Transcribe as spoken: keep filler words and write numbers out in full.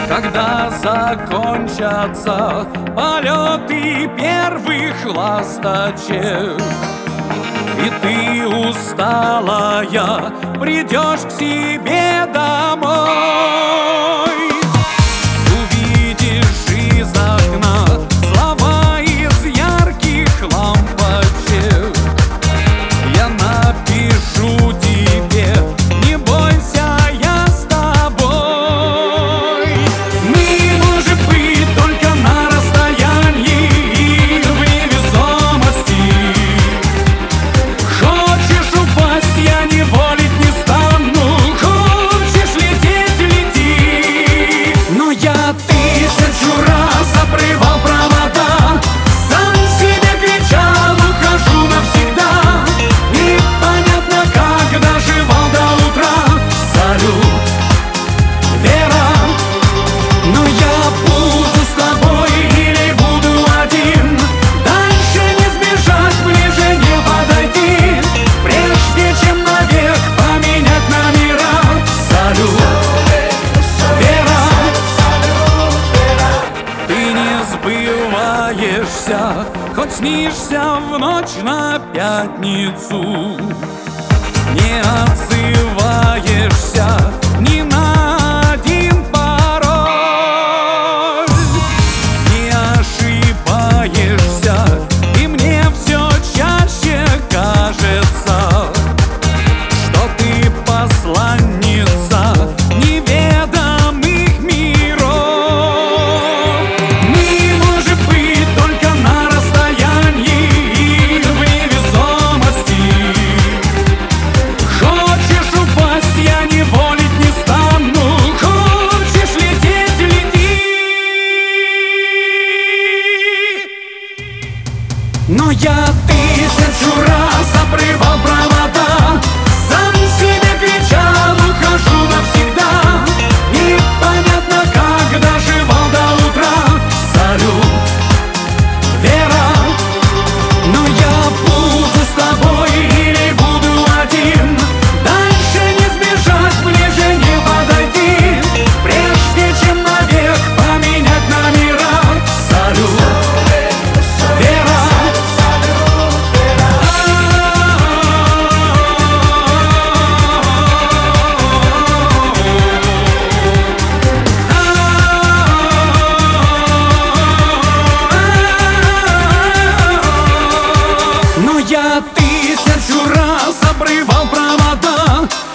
Когда закончатся полеты первых ласточек, и ты усталая придешь к себе домой, увидишь из окна слова из ярких лампочек. Я напишу тебе: не бойся, я с тобой. Мы, может быть, только на расстоянии и в невесомости. Хочешь упасть, я не волить не стану. Хочешь лететь — лети. Но я тысячу раз обрывал провода, сам себе кричал: ухожу навсегда. Непонятно, как доживал до утра. Салют, Вера. Но я буду с тобой или буду один. Дальше не сбежать, ближе не подойти, прежде чем навек поменять номера. Салют, Вера. Ты не сбываешься, хоть снишься в ночь на пятницу. Не отзываешься ни на один пароль. Не ошибаешься, и мне все чаще кажется, что ты посланница неведомых миров. Мы, может быть, только на расстоянии и в невесомости. Хочешь упасть, я не волить не стану. Хочешь лететь — лети. Но я тысячу раз обрывал провода, сам себе кричал: ухожу навсегда. Непонятно, как доживал до утра. Салют, Вера. Но я буду с тобой или буду один. Дальше не сбежать, ближе не подойти, прежде чем навек поменять номера. Салют, Вера. Но я тысячу раз обрывал провода,